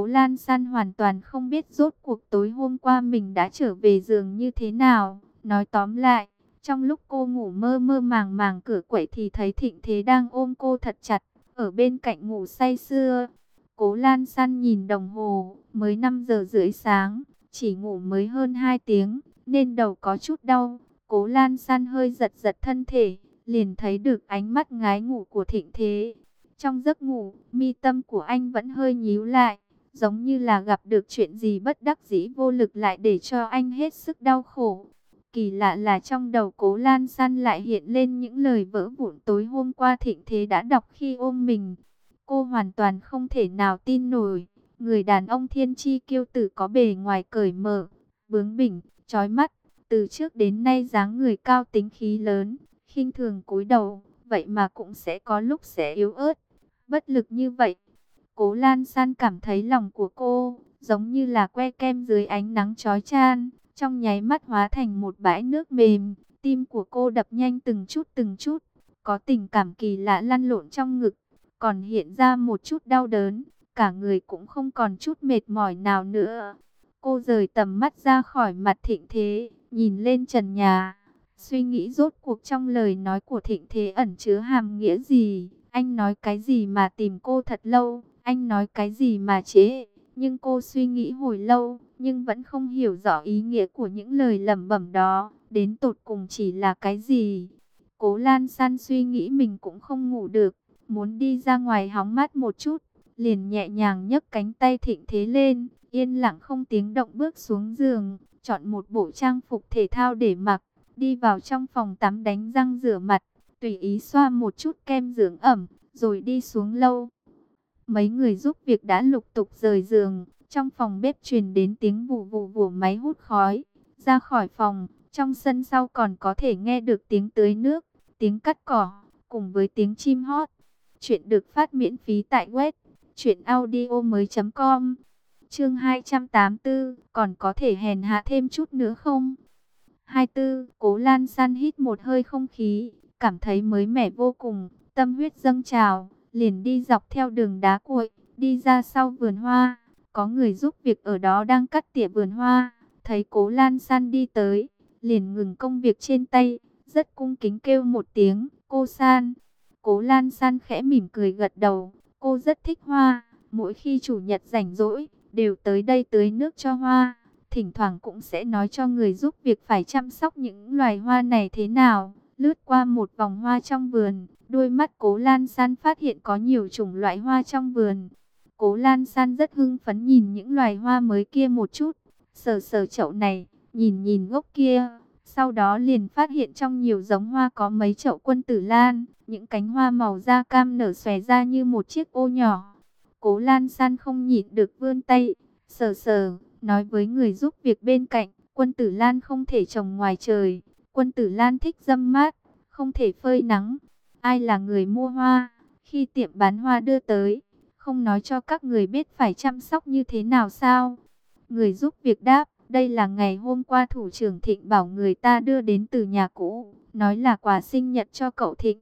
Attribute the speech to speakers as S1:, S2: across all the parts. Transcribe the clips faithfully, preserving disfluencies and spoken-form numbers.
S1: Lan San hoàn toàn không biết rốt cuộc tối hôm qua mình đã trở về giường như thế nào. Nói tóm lại, trong lúc cô ngủ mơ mơ màng màng cửa quậy thì thấy Thịnh Thế đang ôm cô thật chặt, ở bên cạnh ngủ say sưa. Cố Lan San nhìn đồng hồ, mới năm giờ rưỡi sáng, chỉ ngủ mới hơn hai tiếng, nên đầu có chút đau. Cố Lan San hơi giật giật thân thể, liền thấy được ánh mắt ngái ngủ của Thịnh Thế. Trong giấc ngủ, mi tâm của anh vẫn hơi nhíu lại, giống như là gặp được chuyện gì bất đắc dĩ vô lực lại để cho anh hết sức đau khổ. Kỳ lạ là trong đầu Cố Lan San lại hiện lên những lời vỡ vụn tối hôm qua Thịnh Thế đã đọc khi ôm mình. Cô hoàn toàn không thể nào tin nổi, người đàn ông thiên chi kiêu tử có bề ngoài cởi mở, bướng bỉnh, chói mắt, từ trước đến nay dáng người cao tính khí lớn, khinh thường cúi đầu, vậy mà cũng sẽ có lúc sẽ yếu ớt, bất lực như vậy. Cố Lan San cảm thấy lòng của cô giống như là que kem dưới ánh nắng chói chang, trong nháy mắt hóa thành một bãi nước mềm. Tim của cô đập nhanh từng chút từng chút, có tình cảm kỳ lạ lăn lộn trong ngực, còn hiện ra một chút đau đớn, cả người cũng không còn chút mệt mỏi nào nữa. Cô rời tầm mắt ra khỏi mặt Thịnh Thế, nhìn lên trần nhà, suy nghĩ rốt cuộc trong lời nói của Thịnh Thế ẩn chứa hàm nghĩa gì. Anh nói cái gì mà tìm cô thật lâu, anh nói cái gì mà chế. Nhưng cô suy nghĩ hồi lâu, nhưng vẫn không hiểu rõ ý nghĩa của những lời lẩm bẩm đó, đến tột cùng chỉ là cái gì. Cố Lan San suy nghĩ mình cũng không ngủ được, muốn đi ra ngoài hóng mát một chút, liền nhẹ nhàng nhấc cánh tay Thịnh Thế lên, yên lặng không tiếng động bước xuống giường, chọn một bộ trang phục thể thao để mặc, đi vào trong phòng tắm đánh răng rửa mặt, tùy ý xoa một chút kem dưỡng ẩm, rồi đi xuống lâu. Mấy người giúp việc đã lục tục rời giường, trong phòng bếp truyền đến tiếng vù vù của máy hút khói. Ra khỏi phòng, trong sân sau còn có thể nghe được tiếng tưới nước, tiếng cắt cỏ, cùng với tiếng chim hót. Chuyện được phát miễn phí tại web truyện audio mới chấm com. Chương hai trăm tám mươi tư, còn có thể hèn hạ thêm chút nữa không? hai mươi tư, Cố Lan San hít một hơi không khí, cảm thấy mới mẻ vô cùng, tâm huyết dâng trào, liền đi dọc theo đường đá cuội, đi ra sau vườn hoa. Có người giúp việc ở đó đang cắt tỉa vườn hoa, thấy Cố Lan San đi tới, liền ngừng công việc trên tay, rất cung kính kêu một tiếng, cô San. Cố Lan San khẽ mỉm cười gật đầu, cô rất thích hoa, mỗi khi chủ nhật rảnh rỗi, đều tới đây tưới nước cho hoa. Thỉnh thoảng cũng sẽ nói cho người giúp việc phải chăm sóc những loài hoa này thế nào. Lướt qua một vòng hoa trong vườn, đôi mắt Cố Lan San phát hiện có nhiều chủng loại hoa trong vườn. Cố Lan San rất hưng phấn nhìn những loài hoa mới kia một chút, sờ sờ chậu này, nhìn nhìn gốc kia. Sau đó liền phát hiện trong nhiều giống hoa có mấy chậu quân tử lan, những cánh hoa màu da cam nở xòe ra như một chiếc ô nhỏ. Cố Lan San không nhịn được vươn tay, sờ sờ, nói với người giúp việc bên cạnh, quân tử lan không thể trồng ngoài trời, quân tử lan thích râm mát, không thể phơi nắng. Ai là người mua hoa, khi tiệm bán hoa đưa tới, không nói cho các người biết phải chăm sóc như thế nào sao? Người giúp việc đáp, đây là ngày hôm qua thủ trưởng Thịnh bảo người ta đưa đến từ nhà cũ, nói là quà sinh nhật cho cậu Thịnh.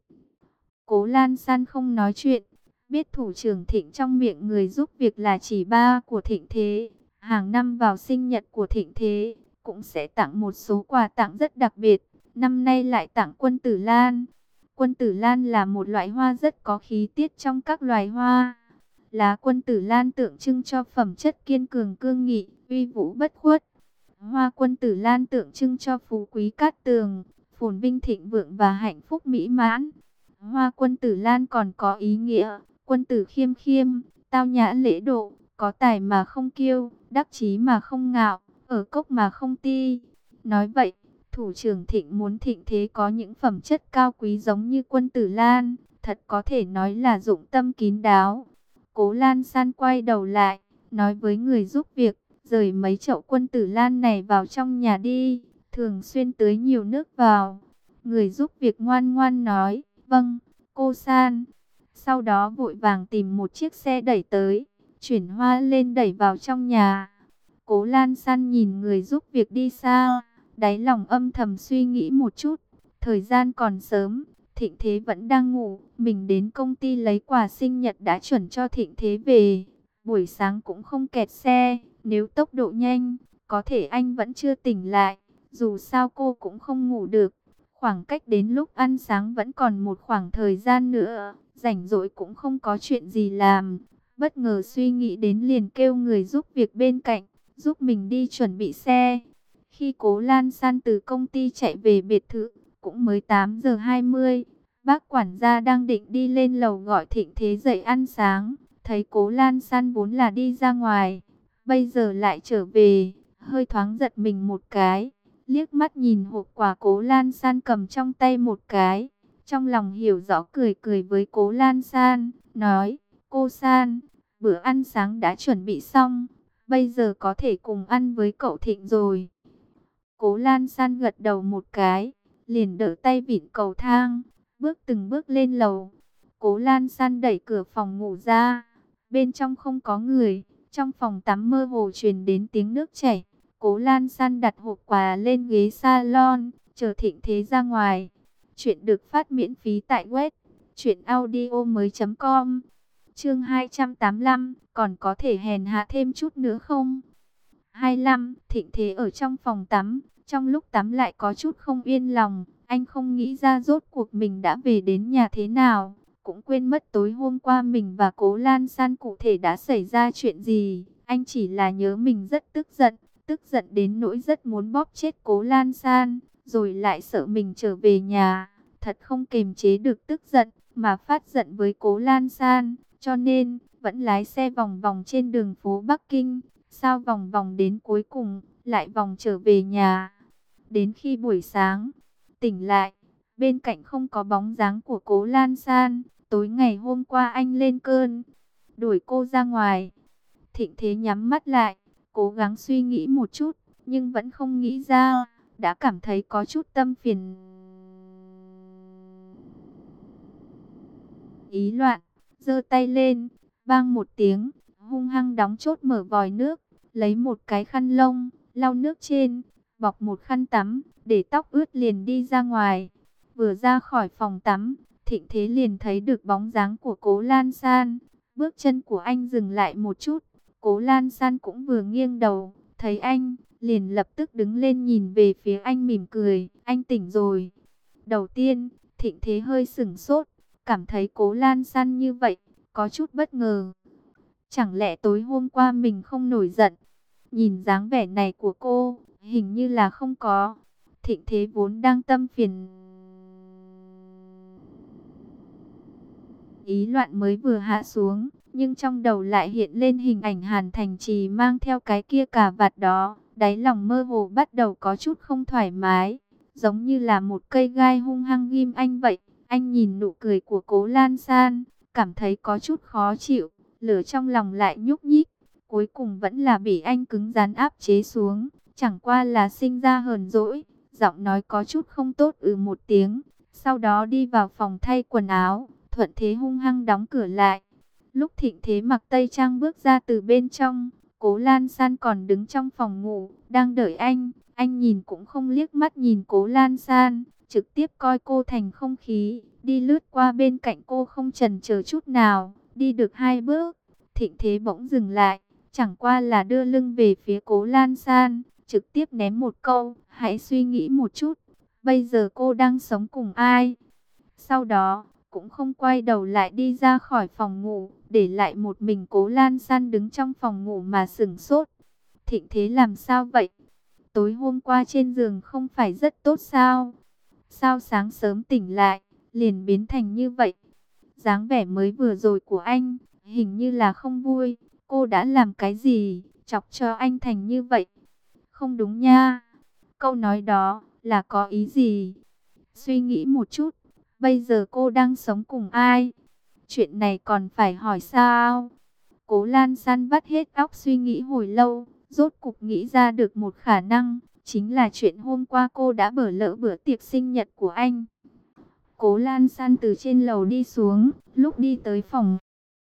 S1: Cố Lan San không nói chuyện, biết thủ trưởng Thịnh trong miệng người giúp việc là chỉ ba của Thịnh Thế. Hàng năm vào sinh nhật của Thịnh Thế, cũng sẽ tặng một số quà tặng rất đặc biệt. Năm nay lại tặng quân tử lan. Quân tử lan là một loại hoa rất có khí tiết trong các loài hoa. Lá quân tử lan tượng trưng cho phẩm chất kiên cường cương nghị, uy vũ bất khuất. Hoa quân tử lan tượng trưng cho phú quý cát tường, phồn vinh thịnh vượng và hạnh phúc mỹ mãn. Hoa quân tử lan còn có ý nghĩa, quân tử khiêm khiêm, tao nhã lễ độ, có tài mà không kiêu, đắc chí mà không ngạo, ở cốc mà không ti. Nói vậy, thủ trưởng Thịnh muốn Thịnh Thế có những phẩm chất cao quý giống như quân tử lan, thật có thể nói là dụng tâm kín đáo. Cố Lan San quay đầu lại, nói với người giúp việc, rời mấy chậu quân tử lan này vào trong nhà đi, thường xuyên tưới nhiều nước vào. Người giúp việc ngoan ngoan nói, vâng, cô San. Sau đó vội vàng tìm một chiếc xe đẩy tới, chuyển hoa lên đẩy vào trong nhà. Cố Lan San nhìn người giúp việc đi xa, đáy lòng âm thầm suy nghĩ một chút. Thời gian còn sớm, Thịnh Thế vẫn đang ngủ, mình đến công ty lấy quà sinh nhật đã chuẩn cho Thịnh Thế về. Buổi sáng cũng không kẹt xe, nếu tốc độ nhanh, có thể anh vẫn chưa tỉnh lại. Dù sao cô cũng không ngủ được. Khoảng cách đến lúc ăn sáng vẫn còn một khoảng thời gian nữa. Rảnh rỗi cũng không có chuyện gì làm. Bất ngờ suy nghĩ đến liền kêu người giúp việc bên cạnh, giúp mình đi chuẩn bị xe. Khi Cố Lan San từ công ty chạy về biệt thự, cũng mới tám giờ hai mươi. Bác quản gia đang định đi lên lầu gọi Thịnh Thế dậy ăn sáng. Thấy Cố Lan San vốn là đi ra ngoài, bây giờ lại trở về, hơi thoáng giật mình một cái. Liếc mắt nhìn hộp quà Cố Lan San cầm trong tay một cái. Trong lòng hiểu rõ cười cười với Cố Lan San, nói, cô San, bữa ăn sáng đã chuẩn bị xong, bây giờ có thể cùng ăn với cậu Thịnh rồi. Cố Lan San gật đầu một cái, liền đỡ tay vịn cầu thang, bước từng bước lên lầu. Cố Lan San đẩy cửa phòng ngủ ra, bên trong không có người, trong phòng tắm mơ hồ truyền đến tiếng nước chảy. Cố Lan San đặt hộp quà lên ghế salon, chờ Thịnh Thế ra ngoài. Chuyện được phát miễn phí tại web truyện audio mới chấm com. Chương hai trăm tám mươi lăm, còn có thể hèn hạ thêm chút nữa không? hai mươi lăm, Thịnh Thế ở trong phòng tắm, trong lúc tắm lại có chút không yên lòng, anh không nghĩ ra rốt cuộc mình đã về đến nhà thế nào, cũng quên mất tối hôm qua mình và Cố Lan San cụ thể đã xảy ra chuyện gì. Anh chỉ là nhớ mình rất tức giận, tức giận đến nỗi rất muốn bóp chết Cố Lan San, rồi lại sợ mình trở về nhà, thật không kềm chế được tức giận, mà phát giận với Cố Lan San, cho nên vẫn lái xe vòng vòng trên đường phố Bắc Kinh, sao vòng vòng đến cuối cùng, lại vòng trở về nhà. Đến khi buổi sáng, tỉnh lại, bên cạnh không có bóng dáng của Cố Lan San, tối ngày hôm qua anh lên cơn, đuổi cô ra ngoài. Thịnh Thế nhắm mắt lại, cố gắng suy nghĩ một chút, nhưng vẫn không nghĩ ra, đã cảm thấy có chút tâm phiền ý loạn, giơ tay lên, bang một tiếng, hung hăng đóng chốt mở vòi nước, lấy một cái khăn lông, lau nước trên, bọc một khăn tắm, để tóc ướt liền đi ra ngoài. Vừa ra khỏi phòng tắm, Thịnh Thế liền thấy được bóng dáng của Cố Lan San. Bước chân của anh dừng lại một chút, Cố Lan San cũng vừa nghiêng đầu, thấy anh, liền lập tức đứng lên nhìn về phía anh mỉm cười, anh tỉnh rồi. Đầu tiên, Thịnh Thế hơi sửng sốt, cảm thấy Cố Lan San như vậy, có chút bất ngờ. Chẳng lẽ tối hôm qua mình không nổi giận? Nhìn dáng vẻ này của cô, hình như là không có. Thịnh Thế vốn đang tâm phiền ý loạn mới vừa hạ xuống, nhưng trong đầu lại hiện lên hình ảnh Hàn Thành Trì mang theo cái kia cà vạt đó, đáy lòng mơ hồ bắt đầu có chút không thoải mái, giống như là một cây gai hung hăng ghim anh vậy. Anh nhìn nụ cười của Cố Lan San, cảm thấy có chút khó chịu, lửa trong lòng lại nhúc nhích, cuối cùng vẫn là bị anh cứng rắn áp chế xuống, chẳng qua là sinh ra hờn dỗi, giọng nói có chút không tốt ừ một tiếng, sau đó đi vào phòng thay quần áo, thuận thế hung hăng đóng cửa lại. Lúc Thịnh Thế mặc tây trang bước ra từ bên trong, Cố Lan San còn đứng trong phòng ngủ, đang đợi anh, anh nhìn cũng không liếc mắt nhìn Cố Lan San, trực tiếp coi cô thành không khí, đi lướt qua bên cạnh cô không chần chờ chút nào, đi được hai bước, Thịnh Thế bỗng dừng lại, chẳng qua là đưa lưng về phía Cố Lan San, trực tiếp ném một câu, hãy suy nghĩ một chút, bây giờ cô đang sống cùng ai? Sau đó, cũng không quay đầu lại đi ra khỏi phòng ngủ, để lại một mình Cố Lan San đứng trong phòng ngủ mà sửng sốt. Thịnh Thế làm sao vậy? Tối hôm qua trên giường không phải rất tốt sao? Sao sáng sớm tỉnh lại, liền biến thành như vậy? Dáng vẻ mới vừa rồi của anh, hình như là không vui. Cô đã làm cái gì, chọc cho anh thành như vậy? Không đúng nha. Câu nói đó, là có ý gì? Suy nghĩ một chút, bây giờ cô đang sống cùng ai? Chuyện này còn phải hỏi sao? Cố Lan San vắt hết óc suy nghĩ hồi lâu, rốt cục nghĩ ra được một khả năng, chính là chuyện hôm qua cô đã bỏ lỡ bữa tiệc sinh nhật của anh. Cố Lan San từ trên lầu đi xuống, lúc đi tới phòng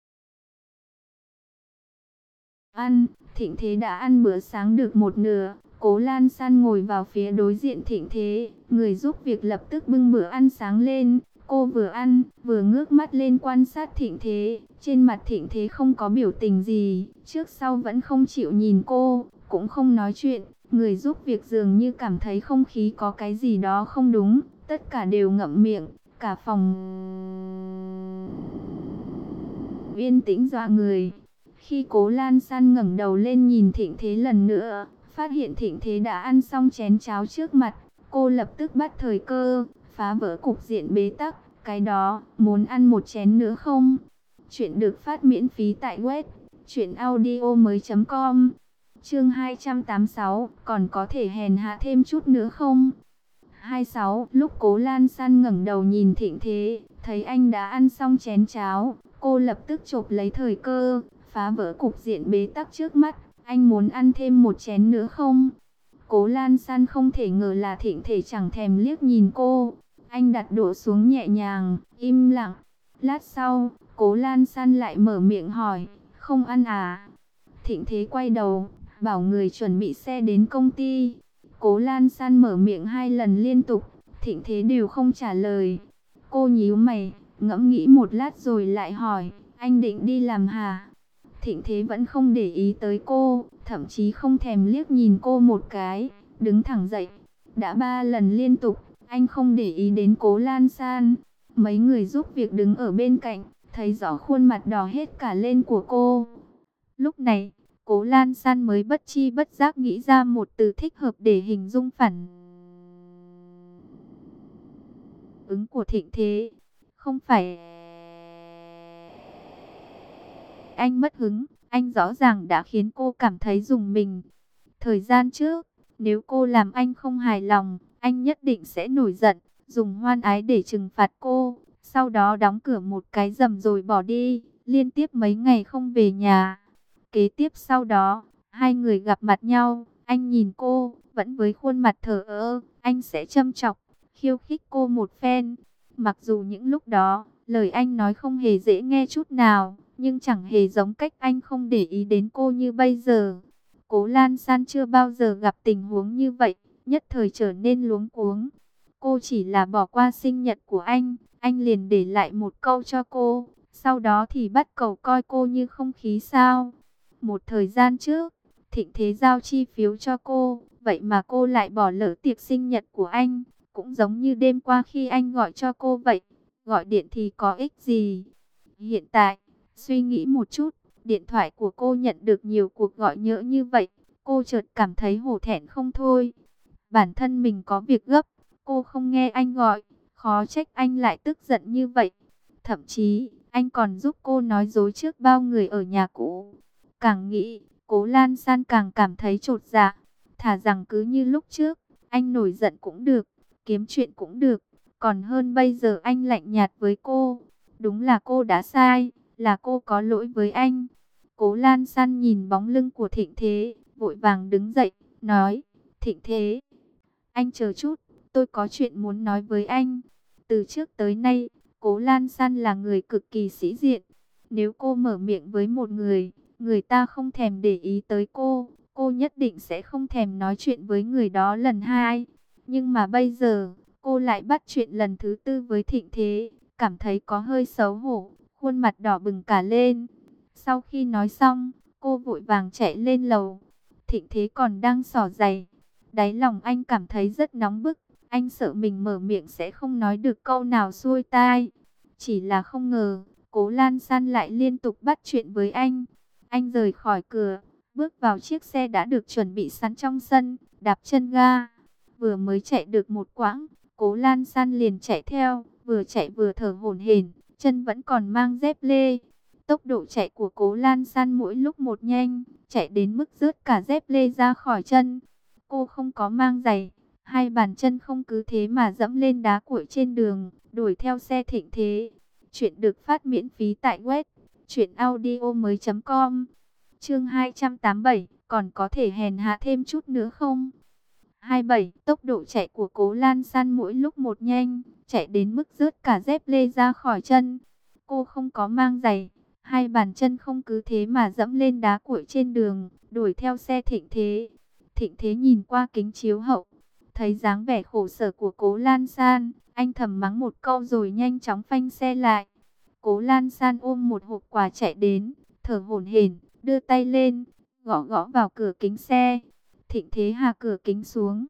S1: ăn, Thịnh Thế đã ăn bữa sáng được một nửa. Cố Lan San ngồi vào phía đối diện Thịnh Thế, người giúp việc lập tức bưng bữa ăn sáng lên. Cô vừa ăn, vừa ngước mắt lên quan sát Thịnh Thế. Trên mặt Thịnh Thế không có biểu tình gì, trước sau vẫn không chịu nhìn cô, cũng không nói chuyện. Người giúp việc dường như cảm thấy không khí có cái gì đó không đúng, tất cả đều ngậm miệng, cả phòng yên tĩnh dọa người. Khi Cố Lan San ngẩng đầu lên nhìn Thịnh Thế lần nữa, phát hiện Thịnh Thế đã ăn xong chén cháo trước mặt, cô lập tức bắt thời cơ, phá vỡ cục diện bế tắc. Cái đó, muốn ăn một chén nữa không? Chuyện được phát miễn phí tại web truyện audio mới chấm com. Chương hai trăm tám mươi sáu, còn có thể hèn hạ thêm chút nữa không? hai mươi sáu, lúc Cố Lan San ngẩng đầu nhìn Thịnh Thế, thấy anh đã ăn xong chén cháo, cô lập tức chộp lấy thời cơ, phá vỡ cục diện bế tắc trước mắt. Anh muốn ăn thêm một chén nữa không? Cố Lan San không thể ngờ là Thịnh Thế chẳng thèm liếc nhìn cô. Anh đặt đũa xuống nhẹ nhàng, im lặng. Lát sau, Cố Lan San lại mở miệng hỏi, không ăn à? Thịnh Thế quay đầu, bảo người chuẩn bị xe đến công ty. Cố Lan San mở miệng hai lần liên tục, Thịnh Thế đều không trả lời. Cô nhíu mày, ngẫm nghĩ một lát rồi lại hỏi, anh định đi làm hả? Thịnh Thế vẫn không để ý tới cô, thậm chí không thèm liếc nhìn cô một cái, đứng thẳng dậy. Đã ba lần liên tục, anh không để ý đến Cố Lan San. Mấy người giúp việc đứng ở bên cạnh, thấy rõ khuôn mặt đỏ hết cả lên của cô. Lúc này, Cố Lan San mới bất chi bất giác nghĩ ra một từ thích hợp để hình dung phản ứng của Thịnh Thế. Không phải anh mất hứng, anh rõ ràng đã khiến cô cảm thấy rùng mình. Thời gian trước, nếu cô làm anh không hài lòng, anh nhất định sẽ nổi giận, dùng hoan ái để trừng phạt cô, sau đó đóng cửa một cái rầm rồi bỏ đi, liên tiếp mấy ngày không về nhà. Kế tiếp sau đó, hai người gặp mặt nhau, anh nhìn cô, vẫn với khuôn mặt thờ ơ, anh sẽ châm chọc, khiêu khích cô một phen. Mặc dù những lúc đó, lời anh nói không hề dễ nghe chút nào, nhưng chẳng hề giống cách anh không để ý đến cô như bây giờ. Cố Lan San chưa bao giờ gặp tình huống như vậy, nhất thời trở nên luống cuống. Cô chỉ là bỏ qua sinh nhật của anh, anh liền để lại một câu cho cô, sau đó thì bắt cầu coi cô như không khí sao. Một thời gian trước, Thịnh Thế giao chi phiếu cho cô, vậy mà cô lại bỏ lỡ tiệc sinh nhật của anh, cũng giống như đêm qua khi anh gọi cho cô vậy, gọi điện thì có ích gì. Hiện tại, suy nghĩ một chút, điện thoại của cô nhận được nhiều cuộc gọi nhỡ như vậy, cô chợt cảm thấy hổ thẹn không thôi. Bản thân mình có việc gấp, cô không nghe anh gọi, khó trách anh lại tức giận như vậy. Thậm chí, anh còn giúp cô nói dối trước bao người ở nhà cũ. Càng nghĩ, Cố Lan San càng cảm thấy chột dạ. Thà rằng cứ như lúc trước, anh nổi giận cũng được, kiếm chuyện cũng được, còn hơn bây giờ anh lạnh nhạt với cô. Đúng là cô đã sai, là cô có lỗi với anh. Cố Lan San nhìn bóng lưng của Thịnh Thế, vội vàng đứng dậy, nói, Thịnh Thế, anh chờ chút, tôi có chuyện muốn nói với anh. Từ trước tới nay, Cố Lan San là người cực kỳ sĩ diện. Nếu cô mở miệng với một người, người ta không thèm để ý tới cô, cô nhất định sẽ không thèm nói chuyện với người đó lần hai. Nhưng mà bây giờ, cô lại bắt chuyện lần thứ tư với Thịnh Thế, cảm thấy có hơi xấu hổ, khuôn mặt đỏ bừng cả lên. Sau khi nói xong, cô vội vàng chạy lên lầu. Thịnh Thế còn đang xỏ giày. Đáy lòng anh cảm thấy rất nóng bức. Anh sợ mình mở miệng sẽ không nói được câu nào xuôi tai. Chỉ là không ngờ, Cố Lan San lại liên tục bắt chuyện với anh. Anh rời khỏi cửa, bước vào chiếc xe đã được chuẩn bị sẵn trong sân, đạp chân ga. Vừa mới chạy được một quãng, Cố Lan San liền chạy theo, vừa chạy vừa thở hổn hển, chân vẫn còn mang dép lê. Tốc độ chạy của Cố Lan San mỗi lúc một nhanh, chạy đến mức rớt cả dép lê ra khỏi chân. Cô không có mang giày, hai bàn chân không cứ thế mà dẫm lên đá cuội trên đường, đuổi theo xe Thịnh Thế. Chuyện được phát miễn phí tại web truyện audio mới chấm com. Chương hai trăm tám mươi bảy, còn có thể hèn hạ thêm chút nữa không? hai mươi bảy, tốc độ chạy của Cố Lan San mỗi lúc một nhanh, chạy đến mức rớt cả dép lê ra khỏi chân. Cô không có mang giày, hai bàn chân không cứ thế mà dẫm lên đá cuội trên đường, đuổi theo xe Thịnh Thế. Thịnh Thế nhìn qua kính chiếu hậu, thấy dáng vẻ khổ sở của Cố Lan San, Anh thầm mắng một câu rồi nhanh chóng phanh xe lại. Cố Lan San ôm một hộp quà chạy đến, thở hổn hển, đưa tay lên, gõ gõ vào cửa kính xe. Thịnh Thế Hà cửa kính xuống.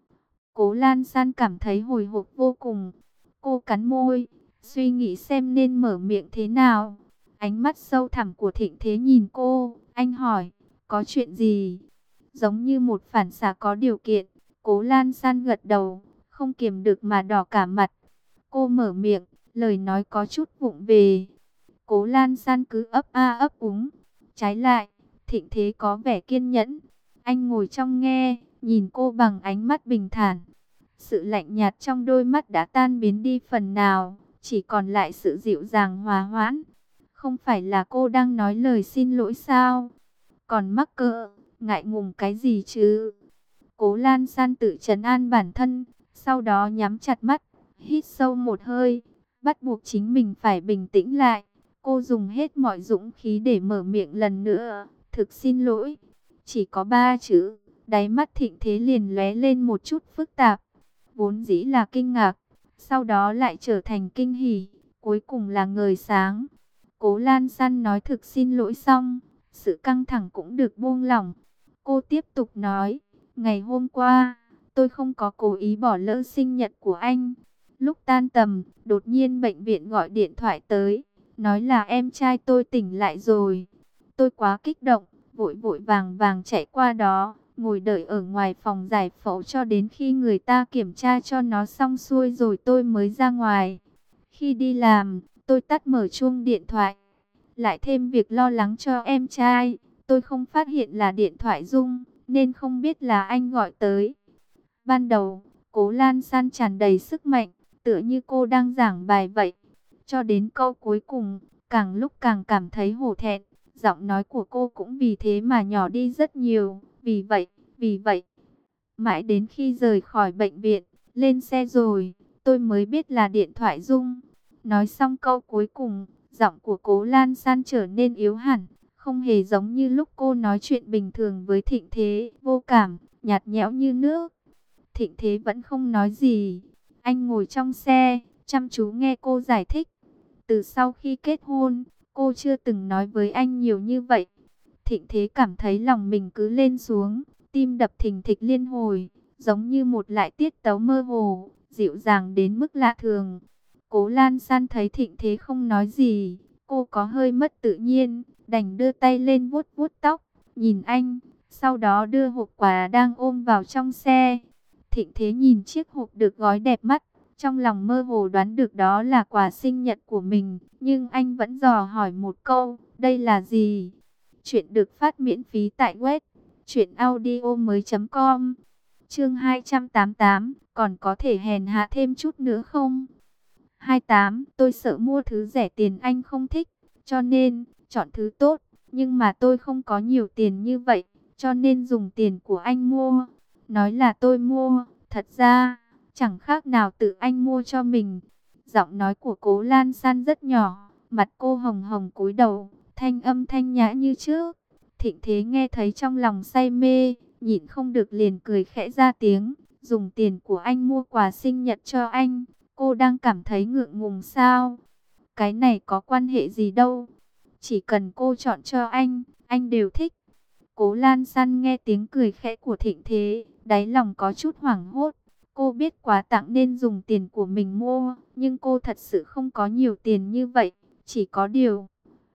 S1: Cố Lan San cảm thấy hồi hộp vô cùng. Cô cắn môi, suy nghĩ xem nên mở miệng thế nào. Ánh mắt sâu thẳm của Thịnh Thế nhìn cô, anh hỏi, có chuyện gì? Giống như một phản xạ có điều kiện, Cố Lan San gật đầu, không kiềm được mà đỏ cả mặt. Cô mở miệng, lời nói có chút vụng về. Cố Lan San cứ ấp a ấp úng. Trái lại, Thịnh Thế có vẻ kiên nhẫn. Anh ngồi trong nghe, nhìn cô bằng ánh mắt bình thản. Sự lạnh nhạt trong đôi mắt đã tan biến đi phần nào, chỉ còn lại sự dịu dàng hòa hoãn. Không phải là cô đang nói lời xin lỗi sao? Còn mắc cỡ, ngại ngùng cái gì chứ? Cố Lan San tự trấn an bản thân, sau đó nhắm chặt mắt, hít sâu một hơi, bắt buộc chính mình phải bình tĩnh lại. Cô dùng hết mọi dũng khí để mở miệng lần nữa, thực xin lỗi. Chỉ có ba chữ, đáy mắt Thịnh Thế liền lóe lên một chút phức tạp. Vốn dĩ là kinh ngạc, sau đó lại trở thành kinh hỉ, cuối cùng là ngời sáng. Cố Lan San nói thực xin lỗi xong, sự căng thẳng cũng được buông lỏng. Cô tiếp tục nói, ngày hôm qua, tôi không có cố ý bỏ lỡ sinh nhật của anh. Lúc tan tầm, đột nhiên bệnh viện gọi điện thoại tới, nói là em trai tôi tỉnh lại rồi. Tôi quá kích động, vội vội vàng vàng chạy qua đó, ngồi đợi ở ngoài phòng giải phẫu cho đến khi người ta kiểm tra cho nó xong xuôi rồi tôi mới ra ngoài. Khi đi làm, tôi tắt mở chuông điện thoại, lại thêm việc lo lắng cho em trai, tôi không phát hiện là điện thoại rung, nên không biết là anh gọi tới. Ban đầu, Cố Lan San tràn đầy sức mạnh, tựa như cô đang giảng bài vậy. Cho đến câu cuối cùng, càng lúc càng cảm thấy hổ thẹn, giọng nói của cô cũng vì thế mà nhỏ đi rất nhiều. Vì vậy, vì vậy, mãi đến khi rời khỏi bệnh viện, lên xe rồi, tôi mới biết là điện thoại rung. Nói xong câu cuối cùng, giọng của Cố Lan San trở nên yếu hẳn, không hề giống như lúc cô nói chuyện bình thường với Thịnh Thế, vô cảm, nhạt nhẽo như nước. Thịnh Thế vẫn không nói gì. Anh ngồi trong xe, chăm chú nghe cô giải thích. Từ sau khi kết hôn, cô chưa từng nói với anh nhiều như vậy. Thịnh Thế cảm thấy lòng mình cứ lên xuống, tim đập thình thịch liên hồi, giống như một lại tiết tấu mơ hồ, dịu dàng đến mức lạ thường. Cố Lan San thấy Thịnh Thế không nói gì, cô có hơi mất tự nhiên, đành đưa tay lên vuốt vuốt tóc, nhìn anh, sau đó đưa hộp quà đang ôm vào trong xe. Thịnh Thế nhìn chiếc hộp được gói đẹp mắt, trong lòng mơ hồ đoán được đó là quà sinh nhật của mình, nhưng anh vẫn dò hỏi một câu, đây là gì? Chuyện được phát miễn phí tại web truyện audio mới chấm com. Chương hai trăm tám mươi tám, còn có thể hèn hạ thêm chút nữa không? hai mươi tám, tôi sợ mua thứ rẻ tiền anh không thích, cho nên chọn thứ tốt, nhưng mà tôi không có nhiều tiền như vậy, cho nên dùng tiền của anh mua. Nói là tôi mua, thật ra chẳng khác nào tự anh mua cho mình. Giọng nói của Cố Lan San rất nhỏ, mặt cô hồng hồng cúi đầu, thanh âm thanh nhã như trước. Thịnh Thế nghe thấy trong lòng say mê, nhịn không được liền cười khẽ ra tiếng, dùng tiền của anh mua quà sinh nhật cho anh, cô đang cảm thấy ngượng ngùng sao? Cái này có quan hệ gì đâu, chỉ cần cô chọn cho anh, anh đều thích. Cố Lan San nghe tiếng cười khẽ của Thịnh Thế, đáy lòng có chút hoảng hốt. Cô biết quà tặng nên dùng tiền của mình mua, nhưng cô thật sự không có nhiều tiền như vậy, chỉ có điều.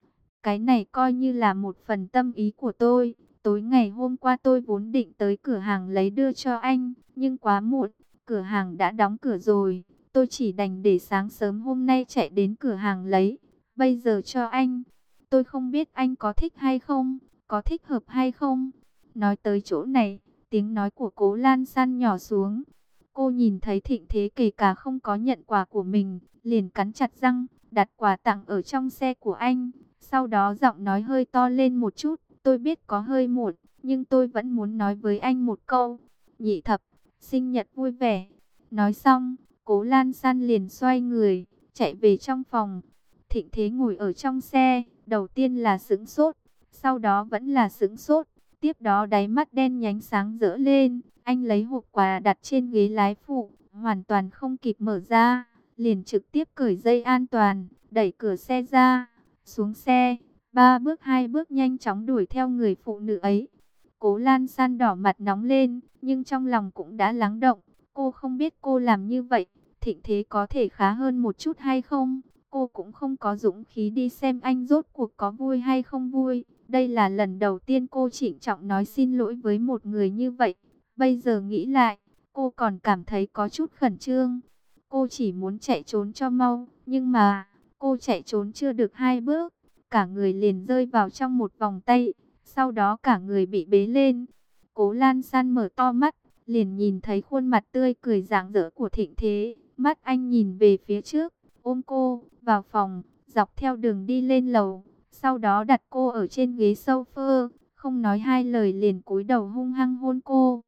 S1: Cái này coi như là một phần tâm ý của tôi. Tối ngày hôm qua tôi vốn định tới cửa hàng lấy đưa cho anh, nhưng quá muộn, cửa hàng đã đóng cửa rồi. Tôi chỉ đành để sáng sớm hôm nay chạy đến cửa hàng lấy, bây giờ cho anh. Tôi không biết anh có thích hay không, có thích hợp hay không. Nói tới chỗ này, tiếng nói của Cố Lan San nhỏ xuống. Cô nhìn thấy Thịnh Thế kể cả không có nhận quà của mình, liền cắn chặt răng, đặt quà tặng ở trong xe của anh. Sau đó giọng nói hơi to lên một chút, tôi biết có hơi muộn, nhưng tôi vẫn muốn nói với anh một câu. Nhị thập, sinh nhật vui vẻ. Nói xong, Cố Lan San liền xoay người, chạy về trong phòng. Thịnh Thế ngồi ở trong xe, đầu tiên là sững sốt, sau đó vẫn là sững sốt. Tiếp đó đáy mắt đen nhánh sáng rỡ lên, anh lấy hộp quà đặt trên ghế lái phụ, hoàn toàn không kịp mở ra. liền trực tiếp cởi dây an toàn, đẩy cửa xe ra, xuống xe, ba bước hai bước nhanh chóng đuổi theo người phụ nữ ấy. Cố Lan San đỏ mặt nóng lên, nhưng trong lòng cũng đã lắng động. Cô không biết cô làm như vậy, thịnh thế có thể khá hơn một chút hay không. Cô cũng không có dũng khí đi xem anh rốt cuộc có vui hay không vui. Đây là lần đầu tiên cô trịnh trọng nói xin lỗi với một người như vậy. Bây giờ nghĩ lại, cô còn cảm thấy có chút khẩn trương. Cô chỉ muốn chạy trốn cho mau, nhưng mà cô chạy trốn chưa được hai bước, cả người liền rơi vào trong một vòng tay, sau đó cả người bị bế lên. Cố Lan San mở to mắt, liền nhìn thấy khuôn mặt tươi cười rạng rỡ của Thịnh Thế. Mắt anh nhìn về phía trước, ôm cô vào phòng, dọc theo đường đi lên lầu, sau đó đặt cô ở trên ghế sofa, không nói hai lời liền cúi đầu hung hăng hôn cô.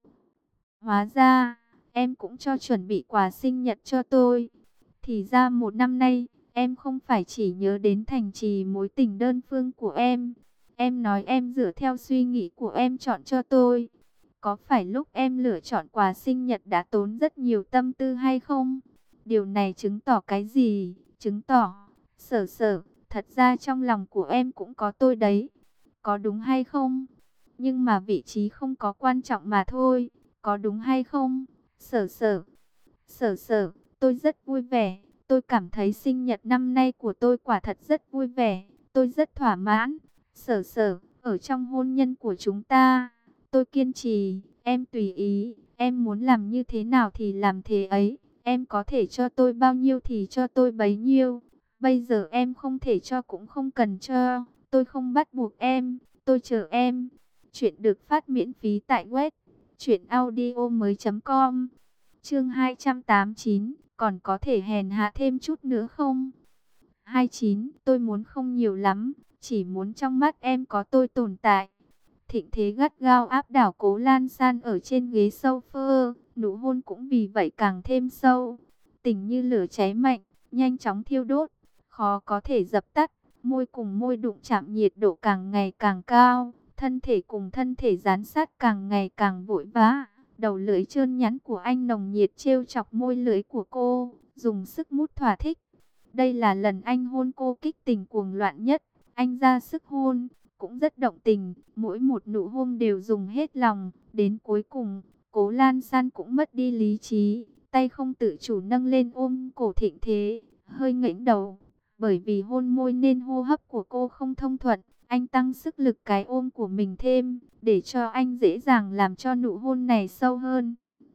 S1: Hóa ra, em cũng cho chuẩn bị quà sinh nhật cho tôi. Thì ra một năm nay, em không phải chỉ nhớ đến thành trì mối tình đơn phương của em. Em nói em dựa theo suy nghĩ của em chọn cho tôi. Có phải lúc em lựa chọn quà sinh nhật đã tốn rất nhiều tâm tư hay không? Điều này chứng tỏ cái gì? Chứng tỏ, Sở Sở, thật ra trong lòng của em cũng có tôi đấy. Có đúng hay không? Nhưng mà vị trí không có quan trọng mà thôi. Có đúng hay không? Sở Sở, Sở Sở, tôi rất vui vẻ. Tôi cảm thấy sinh nhật năm nay của tôi quả thật rất vui vẻ. Tôi rất thỏa mãn. Sở Sở, ở trong hôn nhân của chúng ta, tôi kiên trì, em tùy ý, em muốn làm như thế nào thì làm thế ấy. Em có thể cho tôi bao nhiêu thì cho tôi bấy nhiêu. Bây giờ em không thể cho cũng không cần cho. Tôi không bắt buộc em, tôi chờ em. Chuyện được phát miễn phí tại web truyện audio mới chấm com. Chương hai trăm tám mươi chín, còn có thể hèn hạ thêm chút nữa không? hai mươi chín, tôi muốn không nhiều lắm, chỉ muốn trong mắt em có tôi tồn tại. Thịnh Thế gắt gao áp đảo Cố Lan San ở trên ghế sofa, nụ hôn cũng vì vậy càng thêm sâu. Tình như lửa cháy mạnh, nhanh chóng thiêu đốt, khó có thể dập tắt. Môi cùng môi đụng chạm, nhiệt độ càng ngày càng cao, thân thể cùng thân thể dán sát càng ngày càng vội vã. Đầu lưỡi trơn nhắn của anh nồng nhiệt trêu chọc môi lưỡi của cô, dùng sức mút thỏa thích. Đây là lần anh hôn cô kích tình cuồng loạn nhất, anh ra sức hôn, cũng rất động tình, mỗi một nụ hôn đều dùng hết lòng. Đến cuối cùng, Cố Lan San cũng mất đi lý trí, tay không tự chủ nâng lên ôm cổ Thịnh Thế, hơi ngẩng đầu. Bởi vì hôn môi nên hô hấp của cô không thông thuận, anh tăng sức lực cái ôm của mình thêm, để cho anh dễ dàng làm cho nụ hôn này sâu hơn.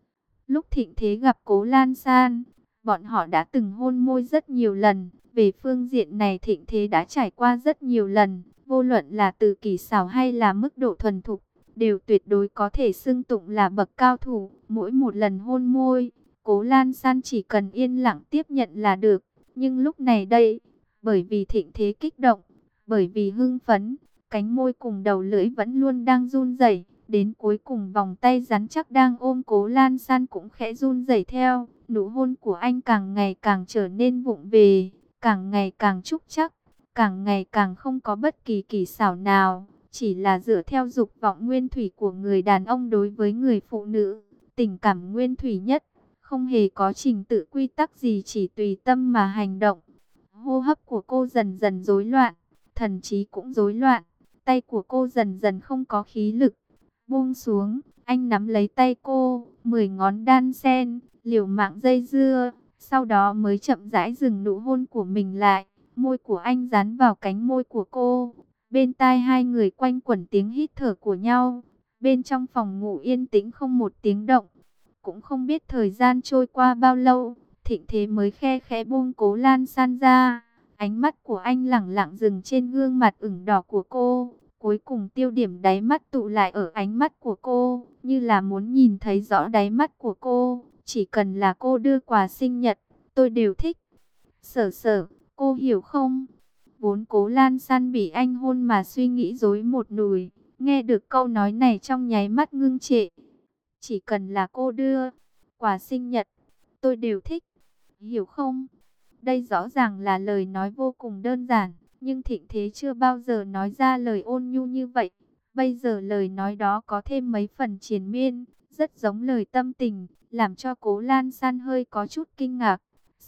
S1: Lúc Thịnh Thế gặp Cố Lan San, bọn họ đã từng hôn môi rất nhiều lần. Về phương diện này Thịnh Thế đã trải qua rất nhiều lần. Vô luận là từ kỳ xảo hay là mức độ thuần thục, đều tuyệt đối có thể xưng tụng là bậc cao thủ. Mỗi một lần hôn môi, Cố Lan San chỉ cần yên lặng tiếp nhận là được. Nhưng lúc này đây, bởi vì Thịnh Thế kích động, bởi vì hưng phấn, cánh môi cùng đầu lưỡi vẫn luôn đang run rẩy. Đến cuối cùng vòng tay rắn chắc đang ôm Cố Lan San cũng khẽ run rẩy theo. Nụ hôn của anh càng ngày càng trở nên vụng về, càng ngày càng trúc chắc, càng ngày càng không có bất kỳ kỳ xảo nào, chỉ là dựa theo dục vọng nguyên thủy của người đàn ông đối với người phụ nữ, tình cảm nguyên thủy nhất, không hề có trình tự quy tắc gì, chỉ tùy tâm mà hành động. Hô hấp của cô dần dần rối loạn, thần trí cũng rối loạn, tay của cô dần dần không có khí lực. Buông xuống, anh nắm lấy tay cô, mười ngón đan sen, liều mạng dây dưa, sau đó mới chậm rãi dừng nụ hôn của mình lại. Môi của anh dán vào cánh môi của cô, bên tai hai người quanh quẩn tiếng hít thở của nhau. Bên trong phòng ngủ yên tĩnh không một tiếng động. Cũng không biết thời gian trôi qua bao lâu, Thịnh Thế mới khe khẽ buông Cố Lan San ra. Ánh mắt của anh lẳng lặng dừng trên gương mặt ửng đỏ của cô. Cuối cùng tiêu điểm đáy mắt tụ lại ở ánh mắt của cô, như là muốn nhìn thấy rõ đáy mắt của cô. Chỉ cần là cô đưa quà sinh nhật, tôi đều thích. Sở Sở, cô hiểu không? Vốn Cố Lan San bị anh hôn mà suy nghĩ rối một nùi. Nghe được câu nói này trong nháy mắt ngưng trệ. Chỉ cần là cô đưa quà sinh nhật, tôi đều thích. Hiểu không? Đây rõ ràng là lời nói vô cùng đơn giản. Nhưng Thịnh Thế chưa bao giờ nói ra lời ôn nhu như vậy. Bây giờ lời nói đó có thêm mấy phần triền miên, rất giống lời tâm tình, làm cho Cố Lan San hơi có chút kinh ngạc.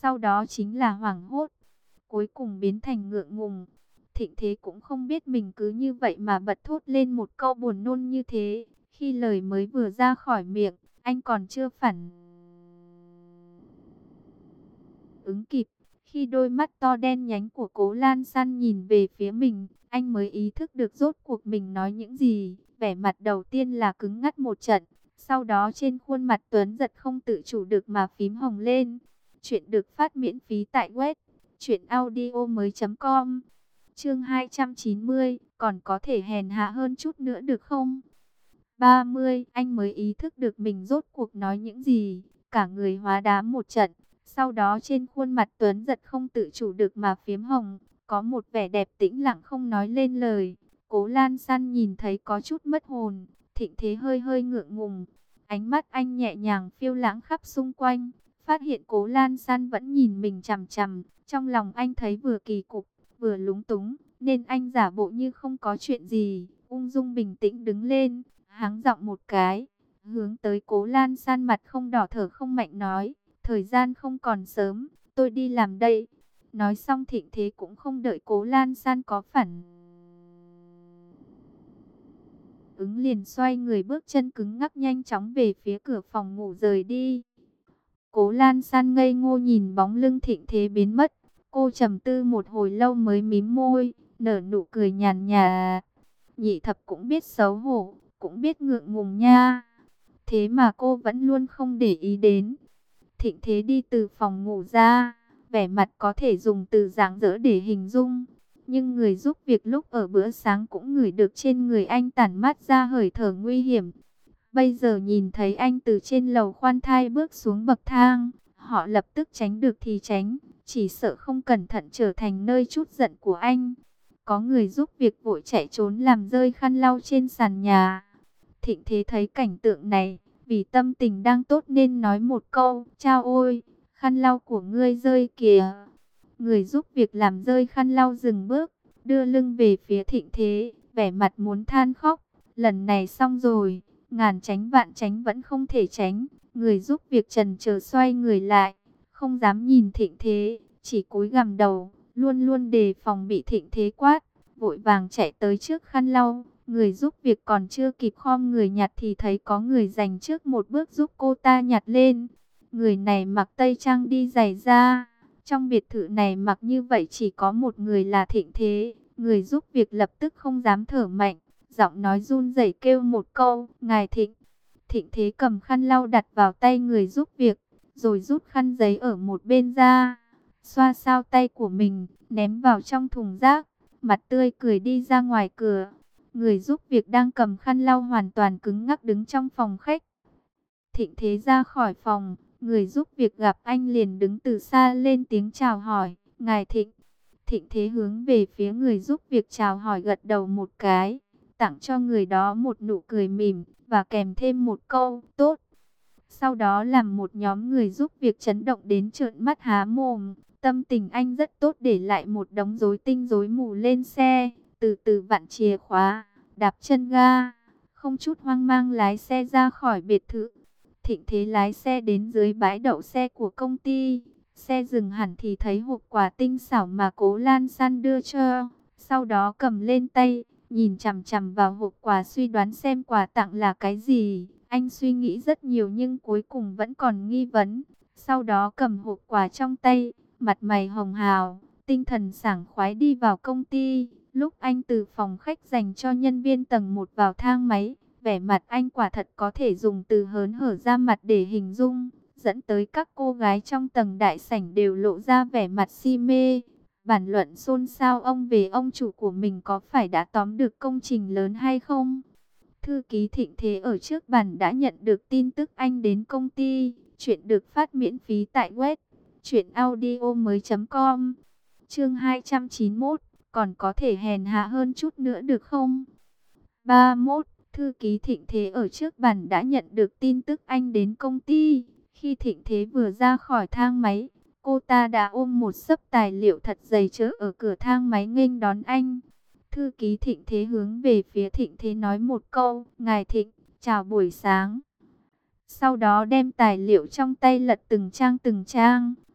S1: sau đó chính là hoảng hốt, cuối cùng biến thành ngượng ngùng. Thịnh Thế cũng không biết mình cứ như vậy mà bật thốt lên một câu buồn nôn như thế. Khi lời mới vừa ra khỏi miệng, anh còn chưa phản ứng kịp. Khi đôi mắt to đen nhánh của Cố Lan San nhìn về phía mình, anh mới ý thức được rốt cuộc mình nói những gì. Vẻ mặt đầu tiên là cứng ngắt một trận, sau đó trên khuôn mặt Tuấn giật không tự chủ được mà phím hồng lên. Chuyện được phát miễn phí tại web truyện audio mới chấm com. Chương hai trăm chín mươi, còn có thể hèn hạ hơn chút nữa được không? ba mươi, anh mới ý thức được mình rốt cuộc nói những gì, cả người hóa đá một trận. Sau đó trên khuôn mặt Tuấn giật không tự chủ được mà phiếm hồng, có một vẻ đẹp tĩnh lặng không nói lên lời. Cố Lan San nhìn thấy có chút mất hồn, Thịnh Thế hơi hơi ngượng ngùng. Ánh mắt anh nhẹ nhàng phiêu lãng khắp xung quanh, phát hiện Cố Lan San vẫn nhìn mình chằm chằm. Trong lòng anh thấy vừa kỳ cục, vừa lúng túng, nên anh giả bộ như không có chuyện gì, ung dung bình tĩnh đứng lên, hắng giọng một cái, hướng tới Cố Lan San mặt không đỏ thở không mạnh nói, thời gian không còn sớm, tôi đi làm đây. Nói xong Thịnh Thế cũng không đợi Cố Lan San có phản ứng liền xoay người bước chân cứng ngắc nhanh chóng về phía cửa phòng ngủ rời đi. Cố Lan San ngây ngô nhìn bóng lưng Thịnh Thế biến mất, cô trầm tư một hồi lâu mới mím môi, nở nụ cười nhàn nhạt. Nhị thập cũng biết xấu hổ, cũng biết ngượng ngùng nha. Thế mà cô vẫn luôn không để ý đến. Thịnh Thế đi từ phòng ngủ ra, vẻ mặt có thể dùng từ rạng rỡ để hình dung. Nhưng người giúp việc lúc ở bữa sáng cũng ngửi được trên người anh tản mát ra hơi thở nguy hiểm. Bây giờ nhìn thấy anh từ trên lầu khoan thai bước xuống bậc thang, họ lập tức tránh được thì tránh, chỉ sợ không cẩn thận trở thành nơi trút giận của anh. Có người giúp việc vội chạy trốn làm rơi khăn lau trên sàn nhà. Thịnh Thế thấy cảnh tượng này, vì tâm tình đang tốt nên nói một câu, chao ôi, khăn lau của ngươi rơi kìa. Người giúp việc làm rơi khăn lau dừng bước, đưa lưng về phía Thịnh Thế, vẻ mặt muốn than khóc. Lần này xong rồi, ngàn tránh vạn tránh vẫn không thể tránh. Người giúp việc trần chờ xoay người lại, không dám nhìn Thịnh Thế, chỉ cúi gằm đầu, luôn luôn đề phòng bị Thịnh Thế quát, vội vàng chạy tới trước khăn lau. Người giúp việc còn chưa kịp khom người nhặt thì thấy có người giành trước một bước giúp cô ta nhặt lên. Người này mặc tây trang đi giày da. Trong biệt thự này mặc như vậy chỉ có một người là Thịnh Thế. Người giúp việc lập tức không dám thở mạnh, giọng nói run rẩy kêu một câu, ngài Thịnh. Thịnh Thế cầm khăn lau đặt vào tay người giúp việc, rồi rút khăn giấy ở một bên ra, xoa sao tay của mình, ném vào trong thùng rác, mặt tươi cười đi ra ngoài cửa. Người giúp việc đang cầm khăn lau hoàn toàn cứng ngắc đứng trong phòng khách. Thịnh Thế ra khỏi phòng, người giúp việc gặp anh liền đứng từ xa lên tiếng chào hỏi, ngài Thịnh. Thịnh Thế hướng về phía người giúp việc chào hỏi gật đầu một cái, tặng cho người đó một nụ cười mỉm, và kèm thêm một câu, tốt. Sau đó làm một nhóm người giúp việc chấn động đến trợn mắt há mồm. Tâm tình anh rất tốt, để lại một đống rối tinh rối mù lên xe, từ từ vặn chìa khóa, đạp chân ga, không chút hoang mang lái xe ra khỏi biệt thự. Thịnh Thế lái xe đến dưới bãi đậu xe của công ty. Xe dừng hẳn thì thấy hộp quà tinh xảo mà Cố Lan San đưa cho. Sau đó cầm lên tay, nhìn chằm chằm vào hộp quà suy đoán xem quà tặng là cái gì. Anh suy nghĩ rất nhiều nhưng cuối cùng vẫn còn nghi vấn. Sau đó cầm hộp quà trong tay, mặt mày hồng hào, tinh thần sảng khoái đi vào công ty. Lúc anh từ phòng khách dành cho nhân viên tầng một vào thang máy, vẻ mặt anh quả thật có thể dùng từ hớn hở ra mặt để hình dung, dẫn tới các cô gái trong tầng đại sảnh đều lộ ra vẻ mặt si mê. Bàn luận xôn xao ông về ông chủ của mình có phải đã tóm được công trình lớn hay không. Thư ký Thịnh Thế ở trước bàn đã nhận được tin tức anh đến công ty. Chuyện được phát miễn phí tại web truyện audio mới chấm com. Chương hai trăm chín mươi mốt, còn có thể hèn hạ hơn chút nữa được không? ba mươi mốt. Thư ký Thịnh Thế ở trước bàn đã nhận được tin tức anh đến công ty. Khi Thịnh Thế vừa ra khỏi thang máy, cô ta đã ôm một xấp tài liệu thật dày chớ ở cửa thang máy nghênh đón anh. Thư ký Thịnh Thế hướng về phía Thịnh Thế nói một câu, ngài Thịnh, chào buổi sáng. Sau đó đem tài liệu trong tay lật từng trang từng trang,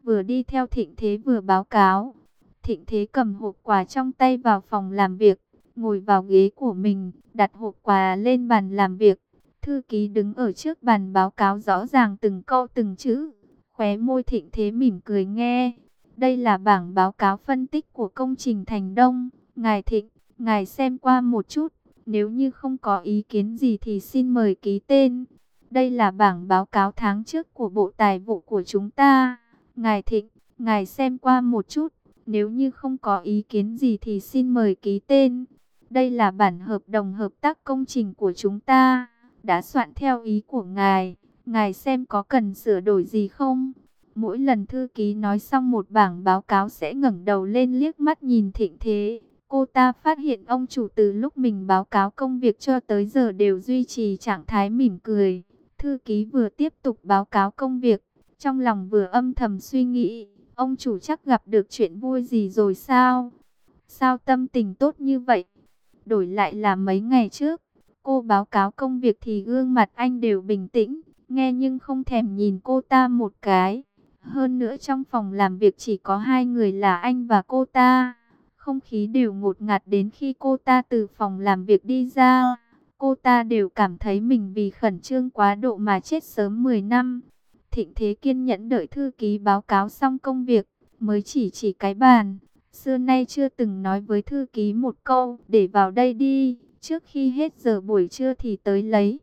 S1: vừa đi theo Thịnh Thế vừa báo cáo. Thịnh Thế cầm hộp quà trong tay vào phòng làm việc, ngồi vào ghế của mình, đặt hộp quà lên bàn làm việc. Thư ký đứng ở trước bàn báo cáo rõ ràng từng câu từng chữ. Khóe môi Thịnh Thế mỉm cười nghe. Đây là bảng báo cáo phân tích của công trình Thành Đông. Ngài Thịnh, ngài xem qua một chút. Nếu như không có ý kiến gì thì xin mời ký tên. Đây là bảng báo cáo tháng trước của Bộ Tài vụ của chúng ta. Ngài Thịnh, ngài xem qua một chút. Nếu như không có ý kiến gì thì xin mời ký tên. Đây là bản hợp đồng hợp tác công trình của chúng ta. Đã soạn theo ý của ngài. Ngài xem có cần sửa đổi gì không? Mỗi lần thư ký nói xong một bảng báo cáo sẽ ngẩng đầu lên liếc mắt nhìn Thịnh Thế. Cô ta phát hiện ông chủ từ lúc mình báo cáo công việc cho tới giờ đều duy trì trạng thái mỉm cười. Thư ký vừa tiếp tục báo cáo công việc, trong lòng vừa âm thầm suy nghĩ, ông chủ chắc gặp được chuyện vui gì rồi sao? Sao tâm tình tốt như vậy? Đổi lại là mấy ngày trước, cô báo cáo công việc thì gương mặt anh đều bình tĩnh, nghe nhưng không thèm nhìn cô ta một cái. Hơn nữa trong phòng làm việc chỉ có hai người là anh và cô ta. Không khí đều ngột ngạt đến khi cô ta từ phòng làm việc đi ra. Cô ta đều cảm thấy mình vì khẩn trương quá độ mà chết sớm mười năm. Thịnh Thế kiên nhẫn đợi thư ký báo cáo xong công việc, mới chỉ chỉ cái bàn. Xưa nay chưa từng nói với thư ký một câu, để vào đây đi, trước khi hết giờ buổi trưa thì tới lấy.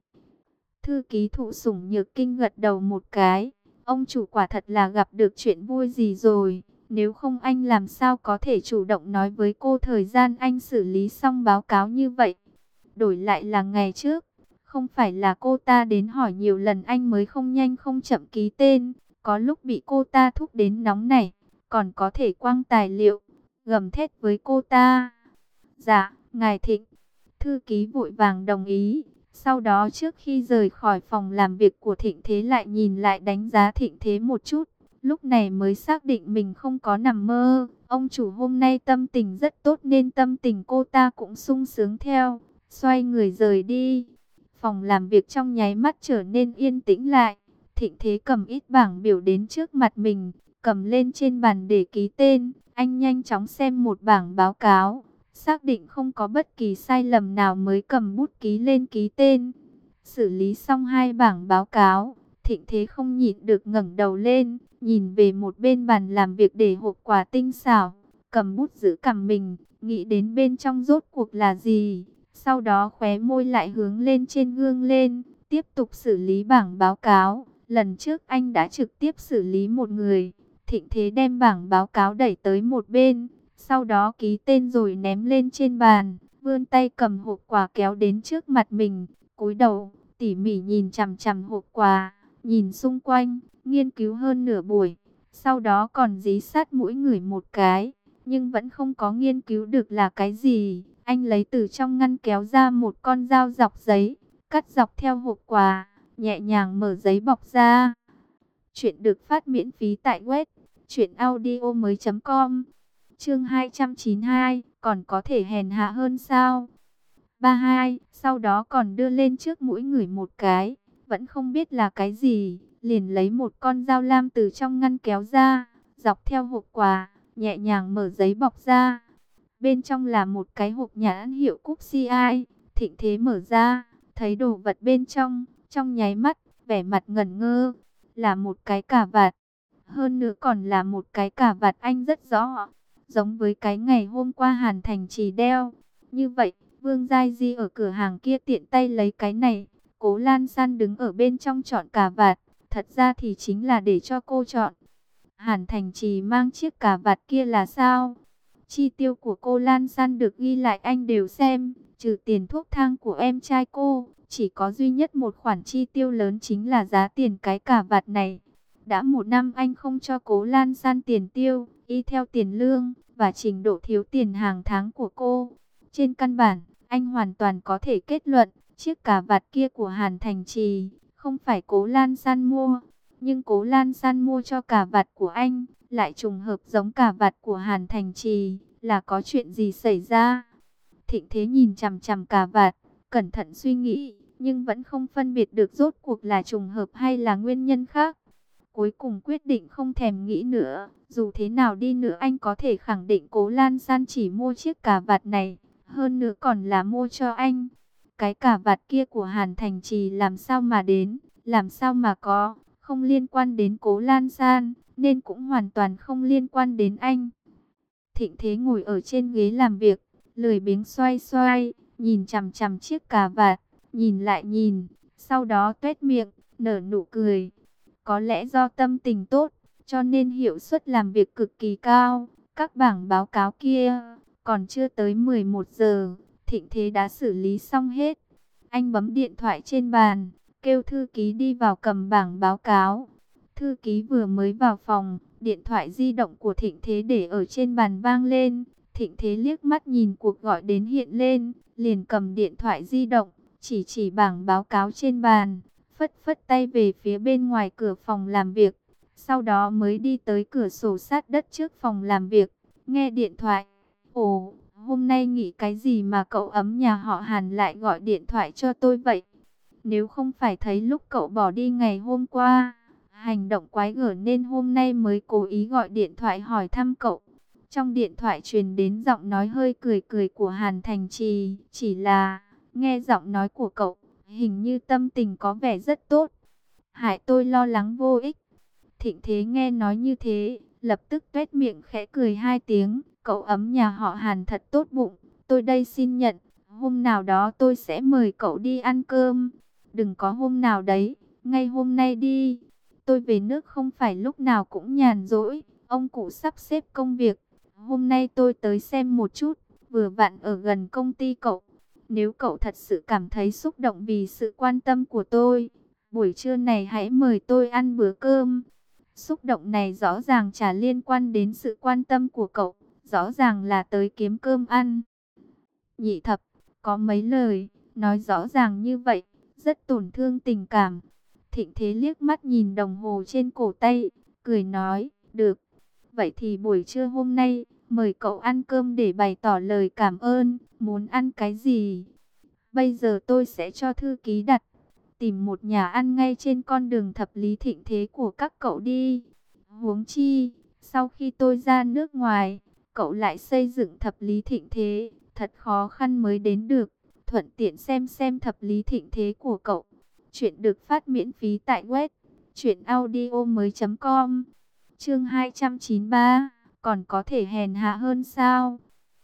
S1: Thư ký thụ sủng nhược kinh gật đầu một cái. Ông chủ quả thật là gặp được chuyện vui gì rồi. Nếu không anh làm sao có thể chủ động nói với cô thời gian anh xử lý xong báo cáo như vậy. Đổi lại là ngày trước, không phải là cô ta đến hỏi nhiều lần anh mới không nhanh không chậm ký tên. Có lúc bị cô ta thúc đến nóng nảy, còn có thể quăng tài liệu, gầm thét với cô ta. Dạ, ngài Thịnh. Thư ký vội vàng đồng ý. Sau đó trước khi rời khỏi phòng làm việc của Thịnh Thế lại nhìn lại đánh giá Thịnh Thế một chút. Lúc này mới xác định mình không có nằm mơ. Ông chủ hôm nay tâm tình rất tốt nên tâm tình cô ta cũng sung sướng theo. Xoay người rời đi. Phòng làm việc trong nháy mắt trở nên yên tĩnh lại. Thịnh Thế cầm ít bảng biểu đến trước mặt mình, cầm lên trên bàn để ký tên. Anh nhanh chóng xem một bảng báo cáo, xác định không có bất kỳ sai lầm nào mới cầm bút ký lên ký tên. Xử lý xong hai bảng báo cáo, Thịnh Thế không nhịn được ngẩng đầu lên, nhìn về một bên bàn làm việc để hộp quà tinh xảo, cầm bút giữ cằm mình, nghĩ đến bên trong rốt cuộc là gì. Sau đó khóe môi lại hướng lên trên gương lên, tiếp tục xử lý bảng báo cáo. Lần trước anh đã trực tiếp xử lý một người. Thịnh Thế đem bảng báo cáo đẩy tới một bên, sau đó ký tên rồi ném lên trên bàn, vươn tay cầm hộp quà kéo đến trước mặt mình, cúi đầu, tỉ mỉ nhìn chằm chằm hộp quà, nhìn xung quanh, nghiên cứu hơn nửa buổi, sau đó còn dí sát mũi ngửi một cái, nhưng vẫn không có nghiên cứu được là cái gì. Anh lấy từ trong ngăn kéo ra một con dao dọc giấy, cắt dọc theo hộp quà, nhẹ nhàng mở giấy bọc ra. Chuyện được phát miễn phí tại web truyện audio mới chấm com. Chương hai trăm chín mươi hai, còn có thể hèn hạ hơn sao? ba hai, sau đó còn đưa lên trước mũi ngửi một cái, vẫn không biết là cái gì, liền lấy một con dao lam từ trong ngăn kéo ra, dọc theo hộp quà, nhẹ nhàng mở giấy bọc ra. Bên trong là một cái hộp nhãn hiệu Cúp xê i. Thịnh Thế mở ra, thấy đồ vật bên trong, trong nháy mắt, vẻ mặt ngẩn ngơ, là một cái cà vạt. Hơn nữa còn là một cái cà vạt anh rất rõ, giống với cái ngày hôm qua Hàn Thành Trì đeo. Như vậy, Vương Giai Di ở cửa hàng kia tiện tay lấy cái này, Cố Lan San đứng ở bên trong chọn cà vạt, thật ra thì chính là để cho cô chọn. Hàn Thành Trì mang chiếc cà vạt kia là sao? Chi tiêu của cô Lan San được ghi lại anh đều xem, trừ tiền thuốc thang của em trai cô, chỉ có duy nhất một khoản chi tiêu lớn chính là giá tiền cái cà vạt này. Đã một năm anh không cho Cố Lan San tiền tiêu, y theo tiền lương và trình độ thiếu tiền hàng tháng của cô. Trên căn bản, anh hoàn toàn có thể kết luận, chiếc cà vạt kia của Hàn Thành Trì, không phải Cố Lan San mua. Nhưng Cố Lan San mua cho cà vạt của anh, lại trùng hợp giống cà vạt của Hàn Thành Trì, là có chuyện gì xảy ra? Thịnh Thế nhìn chằm chằm cà vạt, cẩn thận suy nghĩ, nhưng vẫn không phân biệt được rốt cuộc là trùng hợp hay là nguyên nhân khác. cuối cùng quyết định không thèm nghĩ nữa. Dù thế nào đi nữa anh có thể khẳng định Cố Lan San chỉ mua chiếc cà vạt này, hơn nữa còn là mua cho anh. Cái cà vạt kia của Hàn Thành Trì làm sao mà đến, làm sao mà có, không liên quan đến Cố Lan San, nên cũng hoàn toàn không liên quan đến anh. Thịnh Thế ngồi ở trên ghế làm việc, lười biếng xoay xoay, nhìn chằm chằm chiếc cà vạt, nhìn lại nhìn, sau đó tuét miệng, nở nụ cười. Có lẽ do tâm tình tốt, cho nên hiệu suất làm việc cực kỳ cao. Các bảng báo cáo kia, còn chưa tới mười một giờ, Thịnh Thế đã xử lý xong hết. Anh bấm điện thoại trên bàn, kêu thư ký đi vào cầm bảng báo cáo. Thư ký vừa mới vào phòng, điện thoại di động của Thịnh Thế để ở trên bàn vang lên. Thịnh Thế liếc mắt nhìn cuộc gọi đến hiện lên, liền cầm điện thoại di động, chỉ chỉ bảng báo cáo trên bàn, phất phất tay về phía bên ngoài cửa phòng làm việc. Sau đó mới đi tới cửa sổ sát đất trước phòng làm việc, nghe điện thoại. Ồ, hôm nay nghỉ cái gì mà cậu ấm nhà họ Hàn lại gọi điện thoại cho tôi vậy? Nếu không phải thấy lúc cậu bỏ đi ngày hôm qua, hành động quái gở nên hôm nay mới cố ý gọi điện thoại hỏi thăm cậu. Trong điện thoại truyền đến giọng nói hơi cười cười của Hàn Thành Trì, chỉ là nghe giọng nói của cậu, hình như tâm tình có vẻ rất tốt. Hại tôi lo lắng vô ích. Thịnh Thế nghe nói như thế, lập tức tuét miệng khẽ cười hai tiếng. Cậu ấm nhà họ Hàn thật tốt bụng, tôi đây xin nhận. Hôm nào đó tôi sẽ mời cậu đi ăn cơm. Đừng có hôm nào đấy, ngay hôm nay đi. Tôi về nước không phải lúc nào cũng nhàn rỗi, ông cụ sắp xếp công việc. Hôm nay tôi tới xem một chút, vừa vặn ở gần công ty cậu. Nếu cậu thật sự cảm thấy xúc động vì sự quan tâm của tôi, buổi trưa này hãy mời tôi ăn bữa cơm. Xúc động này rõ ràng chả liên quan đến sự quan tâm của cậu, rõ ràng là tới kiếm cơm ăn. Nhị thập, có mấy lời, nói rõ ràng như vậy, rất tổn thương tình cảm. Thịnh Thế liếc mắt nhìn đồng hồ trên cổ tay, cười nói, được. Vậy thì buổi trưa hôm nay, mời cậu ăn cơm để bày tỏ lời cảm ơn. Muốn ăn cái gì? Bây giờ tôi sẽ cho thư ký đặt. Tìm một nhà ăn ngay trên con đường thập lý thịnh thế của các cậu đi. Huống chi, sau khi tôi ra nước ngoài, cậu lại xây dựng thập lý thịnh thế, thật khó khăn mới đến được. Thuận tiện xem xem thập lý thịnh thế của cậu. Chuyện được phát miễn phí tại web truyện audio mới chấm com. Chương hai trăm chín mươi ba, còn có thể hèn hạ hơn sao?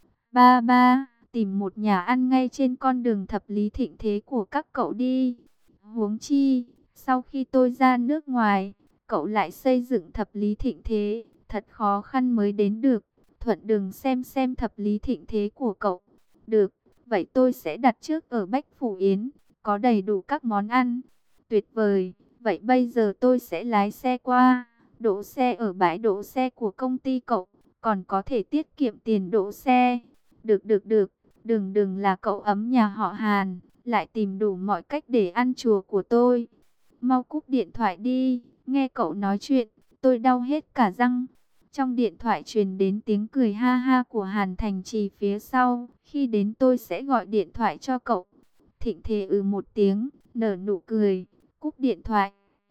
S1: Ba ba, tìm một nhà ăn ngay trên con đường thập lý thịnh thế của các cậu đi. Huống chi, sau khi tôi ra nước ngoài, cậu lại xây dựng thập lý thịnh thế, thật khó khăn mới đến được. Thuận đường xem xem thập lý thịnh thế của cậu. Được, vậy tôi sẽ đặt trước ở Bách Phủ Yến, có đầy đủ các món ăn. Tuyệt vời, vậy bây giờ tôi sẽ lái xe qua, đỗ xe ở bãi đỗ xe của công ty cậu, còn có thể tiết kiệm tiền đỗ xe. Được được được, đừng đừng là cậu ấm nhà họ Hàn, lại tìm đủ mọi cách để ăn chùa của tôi. Mau cúp điện thoại đi, nghe cậu nói chuyện, tôi đau hết cả răng. Trong điện thoại truyền đến tiếng cười ha ha của Hàn Thành Trì phía sau, khi đến tôi sẽ gọi điện thoại cho cậu. Thịnh Thế ừ một tiếng, nở nụ cười, cúp điện thoại.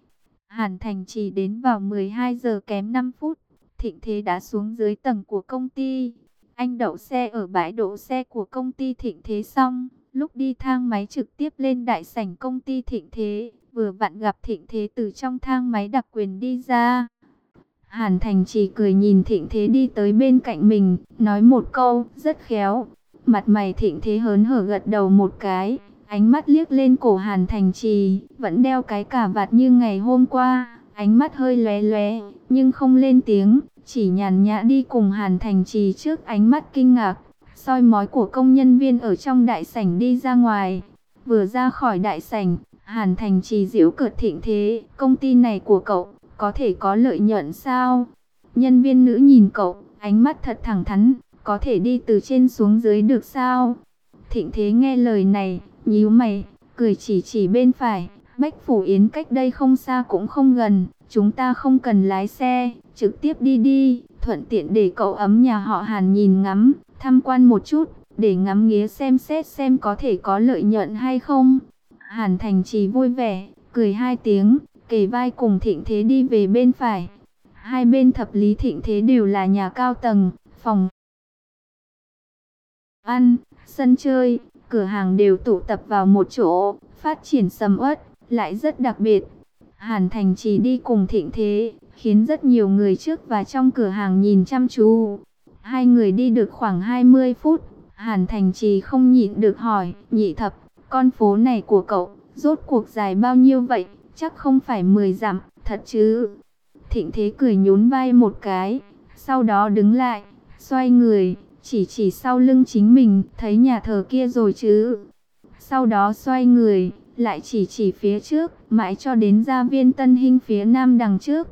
S1: Hàn Thành Trì đến vào mười hai giờ kém năm phút, Thịnh Thế đã xuống dưới tầng của công ty. Anh đậu xe ở bãi đỗ xe của công ty Thịnh Thế xong, lúc đi thang máy trực tiếp lên đại sảnh công ty Thịnh Thế, vừa vặn gặp Thịnh Thế từ trong thang máy đặc quyền đi ra. Hàn Thành Trì cười nhìn Thịnh Thế đi tới bên cạnh mình, nói một câu, rất khéo. Mặt mày Thịnh Thế hớn hở gật đầu một cái, ánh mắt liếc lên cổ Hàn Thành Trì, vẫn đeo cái cà vạt như ngày hôm qua, ánh mắt hơi lóe lóe, nhưng không lên tiếng, chỉ nhàn nhã đi cùng Hàn Thành Trì trước ánh mắt kinh ngạc, soi mói của công nhân viên ở trong đại sảnh đi ra ngoài. Vừa ra khỏi đại sảnh, Hàn Thành Trì giễu cợt Thịnh Thế, công ty này của cậu có thể có lợi nhuận sao? Nhân viên nữ nhìn cậu, ánh mắt thật thẳng thắn, có thể đi từ trên xuống dưới được sao? Thịnh Thế nghe lời này, nhíu mày, cười chỉ chỉ bên phải, Bách Phủ Yến cách đây không xa cũng không gần, chúng ta không cần lái xe, trực tiếp đi đi, thuận tiện để cậu ấm nhà họ Hàn nhìn ngắm, tham quan một chút, để ngắm nghía xem xét xem có thể có lợi nhuận hay không. Hàn Thành Trì vui vẻ, cười hai tiếng, kề vai cùng Thịnh Thế đi về bên phải. Hai bên Thập Lý Thịnh Thế đều là nhà cao tầng, phòng ăn, sân chơi, cửa hàng đều tụ tập vào một chỗ, phát triển sầm uất, lại rất đặc biệt. Hàn Thành Trì đi cùng Thịnh Thế, khiến rất nhiều người trước và trong cửa hàng nhìn chăm chú. Hai người đi được khoảng hai mươi phút, Hàn Thành Trì không nhịn được hỏi, Nhị Thập, con phố này của cậu, rốt cuộc dài bao nhiêu vậy? Chắc không phải mười dặm, thật chứ? Thịnh Thế cười nhún vai một cái, sau đó đứng lại, xoay người, chỉ chỉ sau lưng chính mình, thấy nhà thờ kia rồi chứ? Sau đó xoay người, lại chỉ chỉ phía trước, mãi cho đến gia viên Tân Hinh phía nam đằng trước.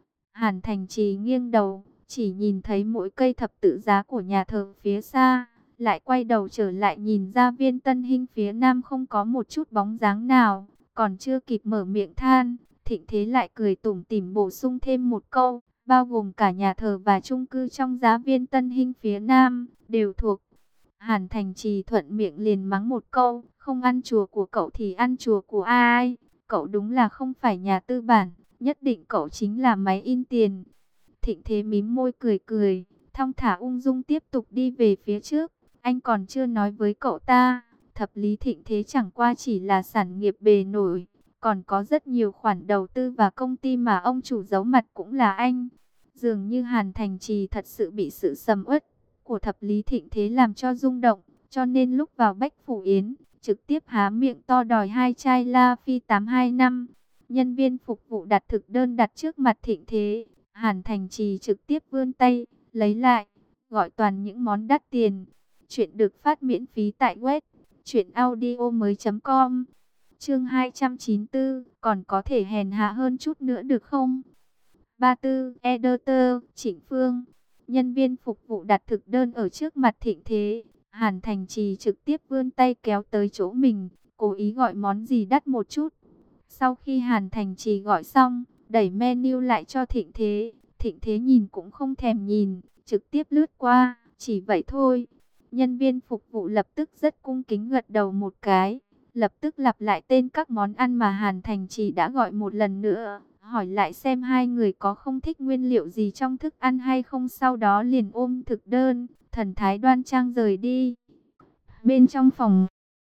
S1: Hàn Thành Trì nghiêng đầu, chỉ nhìn thấy mỗi cây thập tự giá của nhà thờ phía xa, lại quay đầu trở lại nhìn gia viên Tân Hinh phía nam không có một chút bóng dáng nào, còn chưa kịp mở miệng than, Thịnh Thế lại cười tủm tỉm bổ sung thêm một câu, bao gồm cả nhà thờ và chung cư trong gia viên Tân Hinh phía nam, đều thuộc. Hàn Thành Trì thuận miệng liền mắng một câu, không ăn chùa của cậu thì ăn chùa của ai? Cậu đúng là không phải nhà tư bản, nhất định cậu chính là máy in tiền. Thịnh Thế mím môi cười cười, thong thả ung dung tiếp tục đi về phía trước. Anh còn chưa nói với cậu ta, Thập Lý Thịnh Thế chẳng qua chỉ là sản nghiệp bề nổi, còn có rất nhiều khoản đầu tư và công ty mà ông chủ giấu mặt cũng là anh. Dường như Hàn Thành Trì thật sự bị sự sầm uất của Thập Lý Thịnh Thế làm cho rung động, cho nên lúc vào Bách Phủ Yến, trực tiếp há miệng to đòi hai chai La Phi tám hai năm. Nhân viên phục vụ đặt thực đơn đặt trước mặt Thịnh Thế, Hàn Thành Trì trực tiếp vươn tay, lấy lại, gọi toàn những món đắt tiền. Chuyện được phát miễn phí tại web truyện audio mới chấm com. Chương hai trăm chín mươi tư, còn có thể hèn hạ hơn chút nữa được không? ba tư, Editor, Trịnh Phương. Nhân viên phục vụ đặt thực đơn ở trước mặt Thịnh Thế, Hàn Thành Trì trực tiếp vươn tay kéo tới chỗ mình, cố ý gọi món gì đắt một chút. Sau khi Hàn Thành Trì gọi xong, đẩy menu lại cho Thịnh Thế. Thịnh Thế nhìn cũng không thèm nhìn, trực tiếp lướt qua, chỉ vậy thôi. Nhân viên phục vụ lập tức rất cung kính gật đầu một cái, lập tức lặp lại tên các món ăn mà Hàn Thành Trì đã gọi một lần nữa, hỏi lại xem hai người có không thích nguyên liệu gì trong thức ăn hay không, sau đó liền ôm thực đơn, thần thái đoan trang rời đi. Bên trong phòng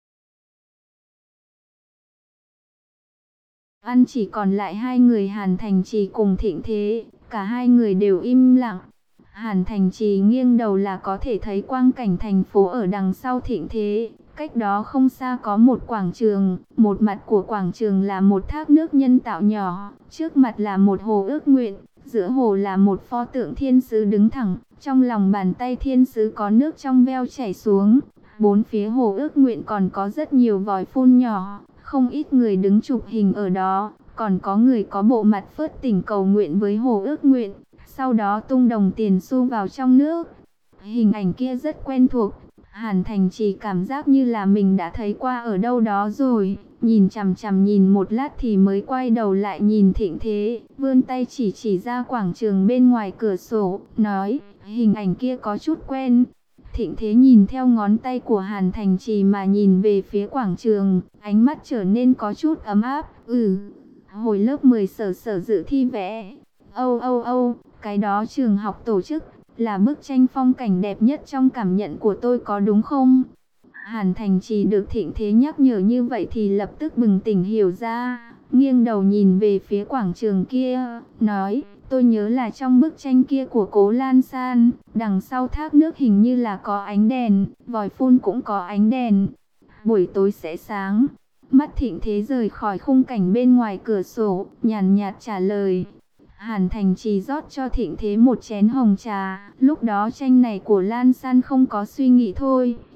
S1: ăn chỉ còn lại hai người Hàn Thành Trì cùng Thịnh Thế, cả hai người đều im lặng. Hàn Thành Trì nghiêng đầu là có thể thấy quang cảnh thành phố ở đằng sau Thịnh Thế. Cách đó không xa có một quảng trường, một mặt của quảng trường là một thác nước nhân tạo nhỏ, trước mặt là một hồ ước nguyện, giữa hồ là một pho tượng thiên sứ đứng thẳng, trong lòng bàn tay thiên sứ có nước trong veo chảy xuống. Bốn phía hồ ước nguyện còn có rất nhiều vòi phun nhỏ, không ít người đứng chụp hình ở đó, còn có người có bộ mặt phớt tỉnh cầu nguyện với hồ ước nguyện, sau đó tung đồng tiền xu vào trong nước. Hình ảnh kia rất quen thuộc, Hàn Thành Trì cảm giác như là mình đã thấy qua ở đâu đó rồi, nhìn chằm chằm nhìn một lát thì mới quay đầu lại nhìn Thịnh Thế, vươn tay chỉ chỉ ra quảng trường bên ngoài cửa sổ, nói, hình ảnh kia có chút quen. Thịnh Thế nhìn theo ngón tay của Hàn Thành Trì mà nhìn về phía quảng trường, ánh mắt trở nên có chút ấm áp. Ừ, hồi lớp mười sở sở dự thi vẽ. Âu âu âu, cái đó trường học tổ chức, là bức tranh phong cảnh đẹp nhất trong cảm nhận của tôi có đúng không? Hàn Thành Trì được Thịnh Thế nhắc nhở như vậy thì lập tức bừng tỉnh hiểu ra, nghiêng đầu nhìn về phía quảng trường kia, nói, tôi nhớ là trong bức tranh kia của Cố Lan San, đằng sau thác nước hình như là có ánh đèn, vòi phun cũng có ánh đèn. Buổi tối sẽ sáng. Mắt Thịnh Thế rời khỏi khung cảnh bên ngoài cửa sổ, nhàn nhạt trả lời. Hàn Thành Trì rót cho Thịnh Thế một chén hồng trà, lúc đó tranh này của Lan San không có suy nghĩ thôi.